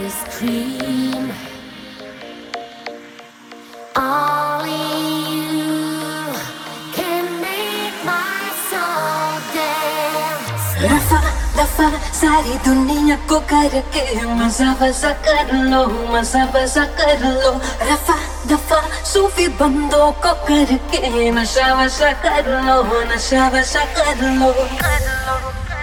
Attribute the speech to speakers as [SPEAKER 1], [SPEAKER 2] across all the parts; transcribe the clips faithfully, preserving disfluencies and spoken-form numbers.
[SPEAKER 1] is cream. Only you can make my soul dance.
[SPEAKER 2] रफा दफा सारी दुनिया को करके मजा वजा कर लो, मजा वजा कर लो। रफा दफा सूफी बंदों को करके नशा वशा कर लो, नशा वशा कर लो, कर लो।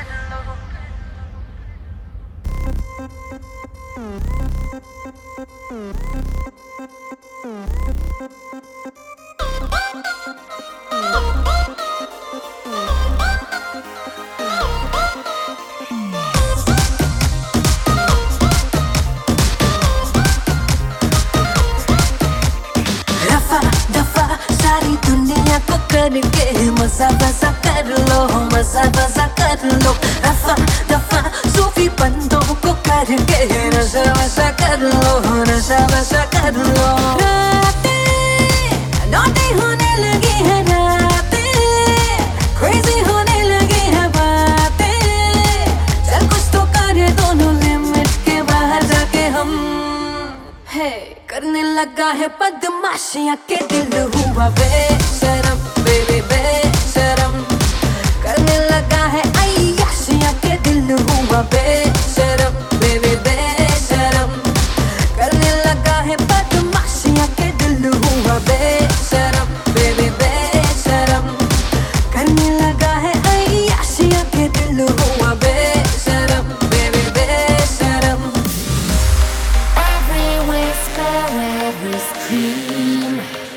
[SPEAKER 2] सारी दुनिया को करके मजा वजा कर लो, मजा वजा कर लो। रफा दफा सूफी बंदों को करके नशा वशा कर लो, नशा वशा कर लो। रातें नौटी होने लगी है, रातें क्रेजी होने लगी है बातें। चल कुछ तो करे दोनों लिमिट के बाहर जाके हम है करने लगा है बदमाशियां के दिल हुआ बेशरम, बेबी बेशरम। करने लगा है अय्याशियां के दिल हुआ बेशरम, बेबी बेशरम। करने लगा है बदमाशियां के दिल हुआ बेशरम, बेबी बेशरम। करने लगा है अय्याशियां के दिल हुआ बेशरम, बेबी बेशरम।
[SPEAKER 1] Every whisper, every scream.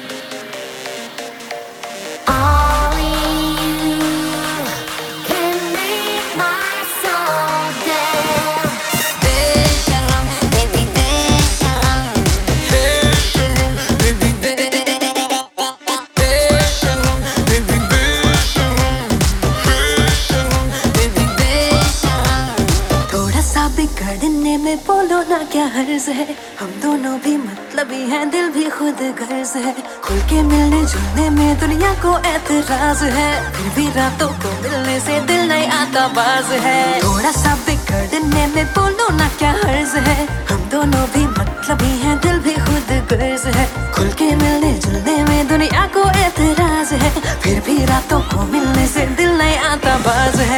[SPEAKER 1] Only you can make my soul dance.
[SPEAKER 2] बेशरम, बेबी बेशरम, बेशरम, बेबी बेशरम, बेबी बेशरम, बेशरम, बेबी बेशरम। थोड़ा सा बिगड़ने में बोलो ना क्या हर्ज है, हम दोनों भी मतलबी हैं, दिल भी खुद गर्ज है। खुल के मिलने जुलने में दुनिया को एतराज है, फिर भी रातों को मिलने से दिल नहीं आता बाज है। थोड़ा सा बिगड़ने में बोलो ना क्या हर्ज है, हम दोनों भी मतलबी हैं, दिल भी खुद गर्ज है। खुल के मिलने जुलने में दुनिया को एतराज है, फिर भी रातों को मिलने से दिल नहीं आता बाज है।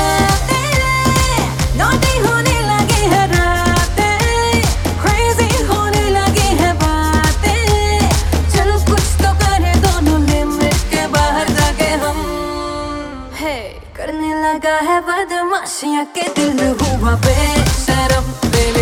[SPEAKER 2] नौटी होने लगी है रातें, क्रेजी होने लगी है बातें। चल कुछ तो करे दोनों लिमिट के बाहर जाके हम है करने लगा है बदमाशियां के दिल हुआ बेशरम, बेबी